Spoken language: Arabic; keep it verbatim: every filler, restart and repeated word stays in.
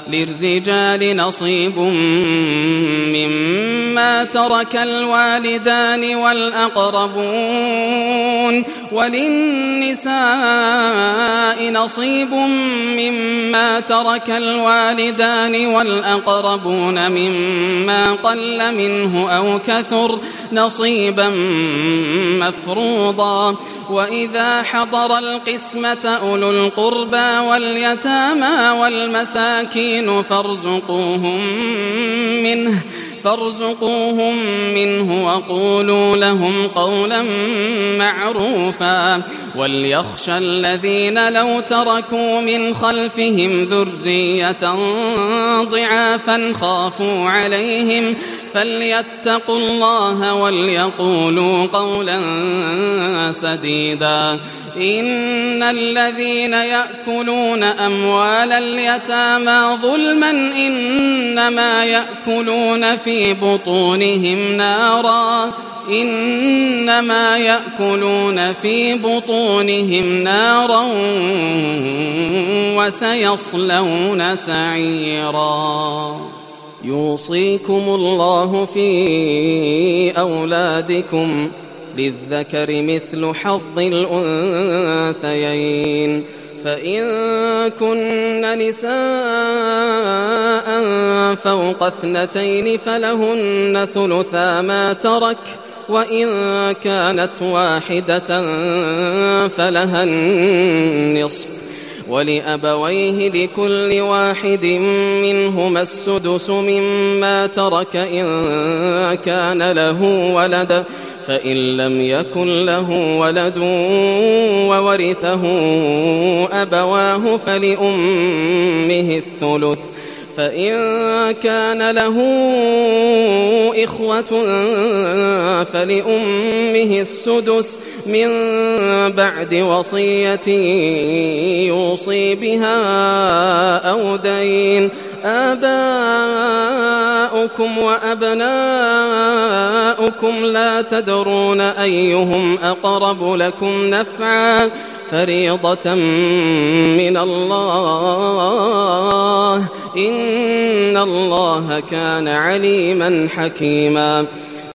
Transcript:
للرجال نصيب مما ترك الوالدان والأقربون وللنساء نصيب مما ترك الوالدان والأقربون مما قل منه أو كثر نصيبا مفروضا وإذا حضر القسمة أولو القربى واليتامى والمساكين فارزقوهم منه فارزقوهم منه وقولوا لهم قولا معروفا وليخشى الذين لو تركوا من خلفهم ذرية ضعافا خافوا عليهم فليتقوا الله وليقولوا قولا سديدا إن الذين يأكلون أموال اليتامى ظلما إنما يأكلون في بطونهم نارا إنما يأكلون في بطونهم نارا وسيصلون سعيرا يوصيكم الله في أولادكم للذكر مثل حظ الأنثيين فإن كن نساء فوق اثنتين فلهن ثلثا ما ترك وإن كانت واحدة فلها النصف ولأبويه لكل واحد منهما السدس مما ترك إن كان له ولد فإن لم يكن له ولد وورثه أبواه فلأمه الثلث فإن كان له إخوة فلأمه السدس من بعد وصية يوصي بها أو دين آباؤكم وأبناؤكم لا تدرون أيهم أقرب لكم نفعا فريضة من الله إن الله كان عليما حكيما